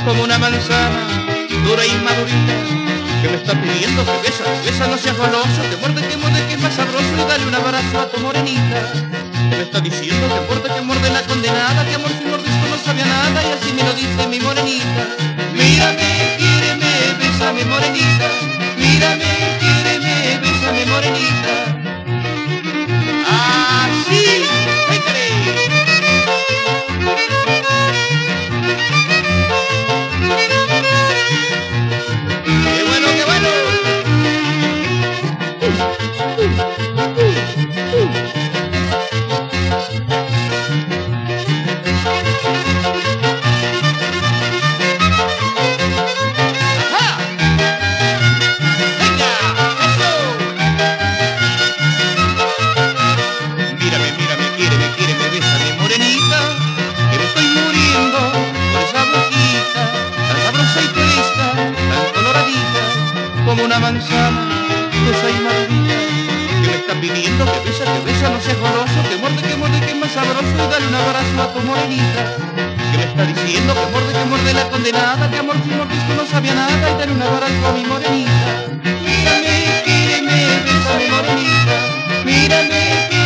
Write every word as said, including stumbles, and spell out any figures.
como una manzana, dura y madurita, que me está pidiendo que besa, besa, no seas goloso, que muerde, que muerde, que es más sabroso, y dale un abrazo a tu morenita. Que me está diciendo que muerde, que muerde la condenada, que amor sin mordisco no sabía nada, y así me lo dice mi morenita. Mírame, quiéreme, bésame morenita, mírame, quiéreme, bésame morenita. Así, échale. ¡Qué bueno, qué bueno! ¡Ajá! ¡Venga! ¡Eso! Mírame, mírame, quiéreme, quiéreme, bésame, morenita, que me estoy muriendo por esa boquita, tan sabrosa y fresca, tan coloradita, como una manzana, dulce y madurita, que me está pidiendo que besa, que besa, no seas goloso, que muerde, que muerde, que es más sabroso, y dale un abrazo a tu morenita. Que me está diciendo que muerde, que muerde la condenada, que amor sin mordisco no sabía nada, y dale un abrazo a mi morenita. Mírame, quiéreme, bésame morenita, mírame,